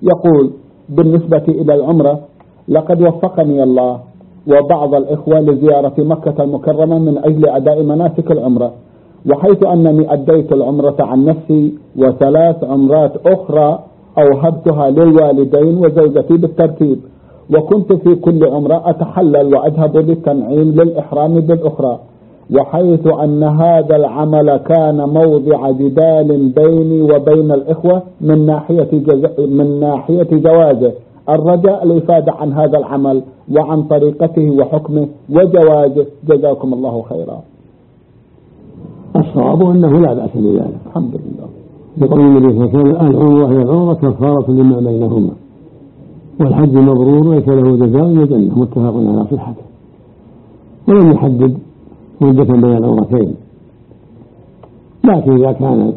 يقول بالنسبة إلى العمرة: لقد وفقني الله وبعض الإخوة لزيارة مكة المكرمة من أجل أداء مناسك العمرة، وحيث أنني أديت العمرة عن نفسي و3 عمرات أخرى أوهبتها للوالدين وزوجتي بالترتيب، وكنت في كل عمرة أتحلل وأذهب للتنعيم للإحرام بالأخرى، وحيث أن هذا العمل كان موضع جدال بيني وبين الإخوة من ناحية جوازه، الرجاء الإفادة عن هذا العمل وعن طريقته وحكمه وجوازه، جزاكم الله خيرا. الصواب أنه لا بأس بذلك، الحمد لله، لقول النبي صلى الله عليه وسلم: العمرة هي العمرة كفارة لما بينهما، والحج مبرور ليس له جزاء إلا الجنة، متفق على صحته. ولم يحدد مدة بين العمرتين، لكن إذا كان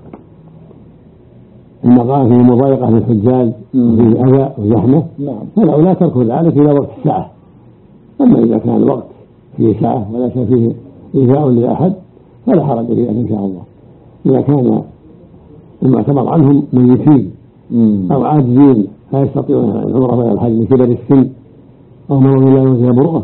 المقام فيه مضايقة للحجاج وفيه أذى وزحمة فالأولى ترك ذلك إلى وقت الساعة. أما إذا كان الوقت فيه ساعة وليس فيه إيذاء لأحد فلا حرج في ذلك إن شاء الله. إذا كان المعتبر عنهم ميتين أو عاجزين لا يستطيعون العمرة ولا الحج لكبر السن أو مرض لا يوجه برؤة.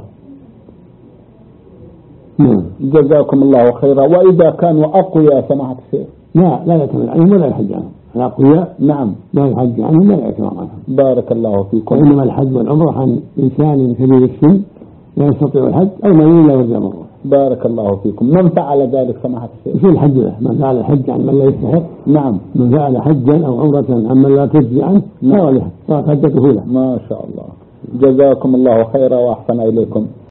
جزاكم الله خيرا. وإذا كانوا أقوياء سماحة الشيخ لا يعتمد عليهم ولا يحج عنهم. الأقوياء لا يحج عنهم ولا يعتمد عنهم. بارك الله فيكم. وإنما الحج والعمرة عن إنسان كبير السن لا يستطيع الحج أو مريض لا يرجع برؤة. بارك الله فيكم. من فعل ذلك سماحة الشيخ؟ في الحج له من فعل الحج عن من لا يستحق. من فعل حجا أو عمرة عن من لا تجزي عنه صارت حجته له. ما شاء الله. جزاكم الله خيرا وأحسن إليكم.